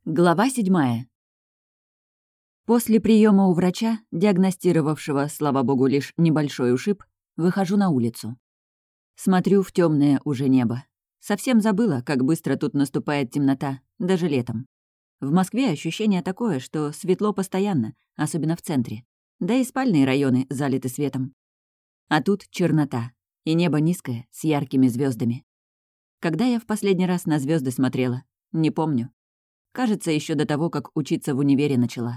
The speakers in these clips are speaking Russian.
Глава 7. После приема у врача, диагностировавшего, слава богу, лишь небольшой ушиб, выхожу на улицу. Смотрю в темное уже небо. Совсем забыла, как быстро тут наступает темнота, даже летом. В Москве ощущение такое, что светло постоянно, особенно в центре. Да и спальные районы залиты светом. А тут чернота, и небо низкое, с яркими звездами. Когда я в последний раз на звезды смотрела? Не помню. Кажется, еще до того, как учиться в универе начала.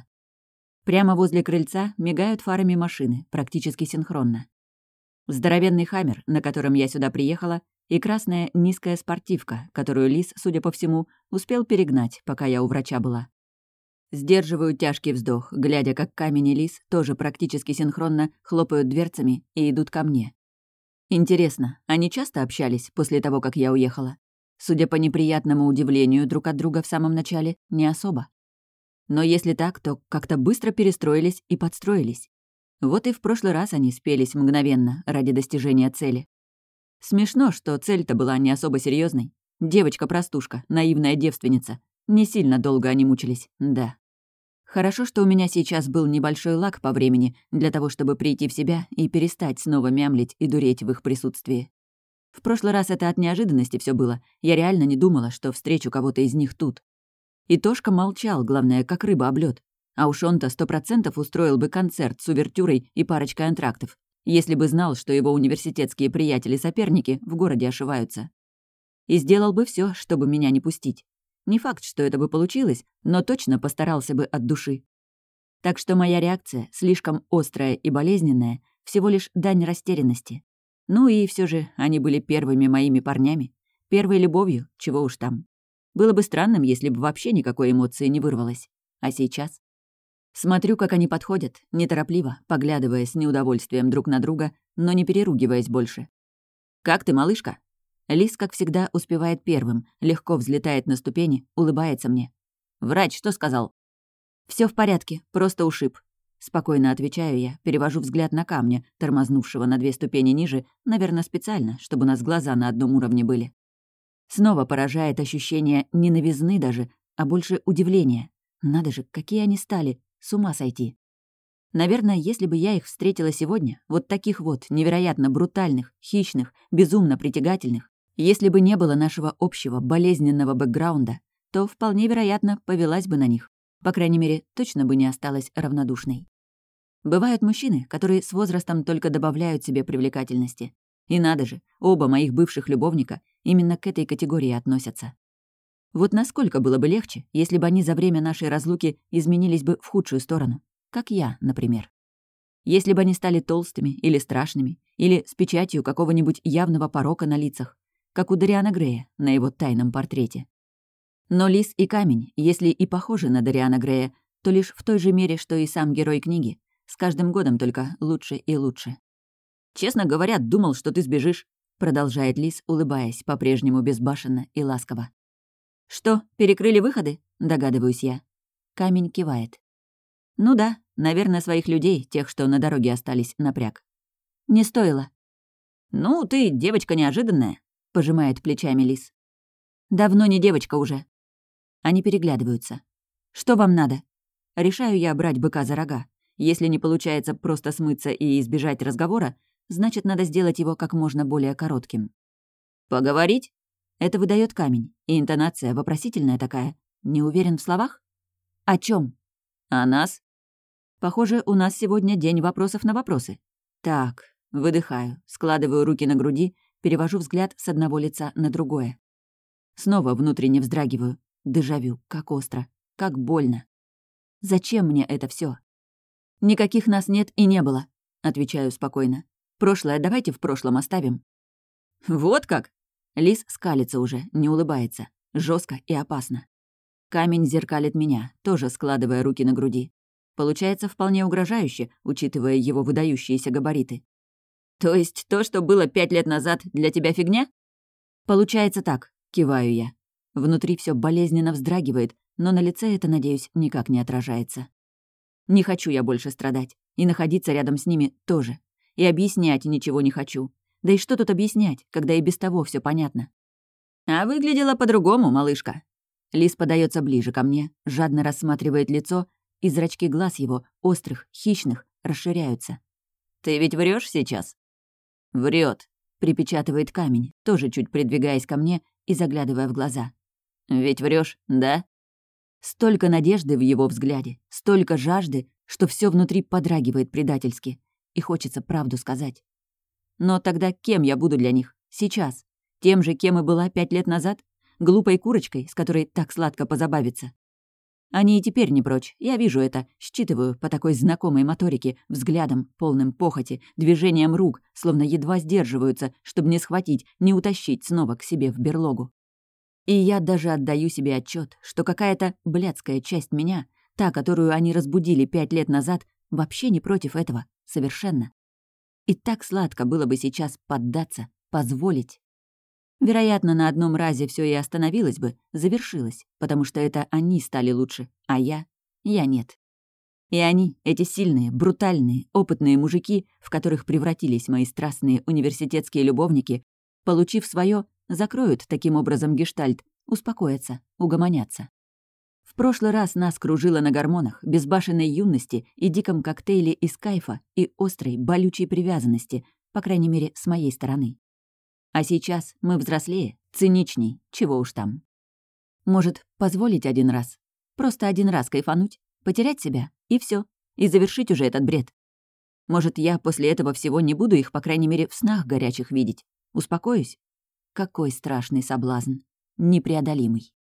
Прямо возле крыльца мигают фарами машины, практически синхронно. Здоровенный «Хаммер», на котором я сюда приехала, и красная низкая спортивка, которую Лис, судя по всему, успел перегнать, пока я у врача была. Сдерживаю тяжкий вздох, глядя, как Камень и Лис тоже практически синхронно хлопают дверцами и идут ко мне. Интересно, они часто общались после того, как я уехала? Судя по неприятному удивлению друг от друга в самом начале, не особо. Но если так, то как-то быстро перестроились и подстроились. Вот и в прошлый раз они спелись мгновенно ради достижения цели. Смешно, что цель-то была не особо серьезной. Девочка-простушка, наивная девственница. Не сильно долго они мучились, да. Хорошо, что у меня сейчас был небольшой лаг по времени для того, чтобы прийти в себя и перестать снова мямлить и дуреть в их присутствии. В прошлый раз это от неожиданности все было. Я реально не думала, что встречу кого-то из них тут. И Тошка молчал, главное, как рыба об лёд. А уж он-то 100% устроил бы концерт с увертюрой и парочкой антрактов, если бы знал, что его университетские приятели-соперники в городе ошиваются. И сделал бы все, чтобы меня не пустить. Не факт, что это бы получилось, но точно постарался бы от души. Так что моя реакция, слишком острая и болезненная, всего лишь дань растерянности. Ну и все же они были первыми моими парнями, первой любовью, чего уж там. Было бы странным, если бы вообще никакой эмоции не вырвалось. А сейчас? Смотрю, как они подходят, неторопливо, поглядывая с неудовольствием друг на друга, но не переругиваясь больше. «Как ты, малышка?» Лис, как всегда, успевает первым, легко взлетает на ступени, улыбается мне. «Врач что сказал?» Все в порядке, просто ушиб». Спокойно отвечаю я, перевожу взгляд на Камня, тормознувшего на 2 ступени ниже, наверное, специально, чтобы у нас глаза на одном уровне были. Снова поражает ощущение не новизны даже, а больше удивления. Надо же, какие они стали, с ума сойти. Наверное, если бы я их встретила сегодня, вот таких вот невероятно брутальных, хищных, безумно притягательных, если бы не было нашего общего болезненного бэкграунда, то вполне вероятно повелась бы на них. По крайней мере, точно бы не осталась равнодушной. Бывают мужчины, которые с возрастом только добавляют себе привлекательности. И надо же, оба моих бывших любовника именно к этой категории относятся. Вот насколько было бы легче, если бы они за время нашей разлуки изменились бы в худшую сторону. Как я, например. Если бы они стали толстыми или страшными, или с печатью какого-нибудь явного порока на лицах, как у Дориана Грея на его тайном портрете. Но Лис и Камень, если и похожи на Дориана Грея, то лишь в той же мере, что и сам герой книги, с каждым годом только лучше и лучше. «Честно говоря, думал, что ты сбежишь», — продолжает Лис, улыбаясь, по-прежнему безбашенно и ласково. «Что, перекрыли выходы?» — догадываюсь я. Камень кивает. «Ну да, наверное, своих людей, тех, что на дороге остались, напряг. Не стоило». «Ну, ты девочка неожиданная», — пожимает плечами Лис. «Давно не девочка уже». Они переглядываются. «Что вам надо?» Решаю я брать быка за рога. Если не получается просто смыться и избежать разговора, значит, надо сделать его как можно более коротким. «Поговорить?» Это выдает Камень, и интонация вопросительная такая. Не уверен в словах? «О чем? «О нас?» Похоже, у нас сегодня день вопросов на вопросы. Так, выдыхаю, складываю руки на груди, перевожу взгляд с одного лица на другое. Снова внутренне вздрагиваю. Дежавю, как остро, как больно. Зачем мне это все? «Никаких нас нет и не было», — отвечаю спокойно. «Прошлое давайте в прошлом оставим». «Вот как?» Лис скалится уже, не улыбается. Жестко и опасно. Камень зеркалит меня, тоже складывая руки на груди. Получается вполне угрожающе, учитывая его выдающиеся габариты. «То есть то, что было 5 лет назад, для тебя фигня?» «Получается так», — киваю я. Внутри все болезненно вздрагивает, но на лице это, надеюсь, никак не отражается. Не хочу я больше страдать. И находиться рядом с ними тоже. И объяснять ничего не хочу. Да и что тут объяснять, когда и без того все понятно? «А выглядела по-другому, малышка». Лис подается ближе ко мне, жадно рассматривает лицо, и зрачки глаз его, острых, хищных, расширяются. «Ты ведь врешь сейчас?» Врет, припечатывает камень, тоже чуть придвигаясь ко мне и заглядывая в глаза. «Ведь врешь, да?» Столько надежды в его взгляде, столько жажды, что все внутри подрагивает предательски, и хочется правду сказать. Но тогда кем я буду для них? Сейчас? Тем же, кем и была 5 лет назад? Глупой курочкой, с которой так сладко позабавиться? Они и теперь не прочь, я вижу это, считываю по такой знакомой моторике, взглядом, полным похоти, движением рук, словно едва сдерживаются, чтобы не схватить, не утащить снова к себе в берлогу. И я даже отдаю себе отчет, что какая-то блядская часть меня, та, которую они разбудили 5 лет назад, вообще не против этого, совершенно. И так сладко было бы сейчас поддаться, позволить. Вероятно, на одном разе все и остановилось бы, завершилось, потому что это они стали лучше, а я нет. И они, эти сильные, брутальные, опытные мужики, в которых превратились мои страстные университетские любовники, получив свое, закроют таким образом гештальт, успокоятся, угомонятся. В прошлый раз нас кружило на гормонах, безбашенной юности и диком коктейле из кайфа и острой, болючей привязанности, по крайней мере, с моей стороны. А сейчас мы взрослее, циничней, чего уж там. Может, позволить один раз? Просто один раз кайфануть, потерять себя, и все, и завершить уже этот бред. Может, я после этого всего не буду их, по крайней мере, в снах горячих видеть? Успокоюсь? Какой страшный соблазн. Непреодолимый.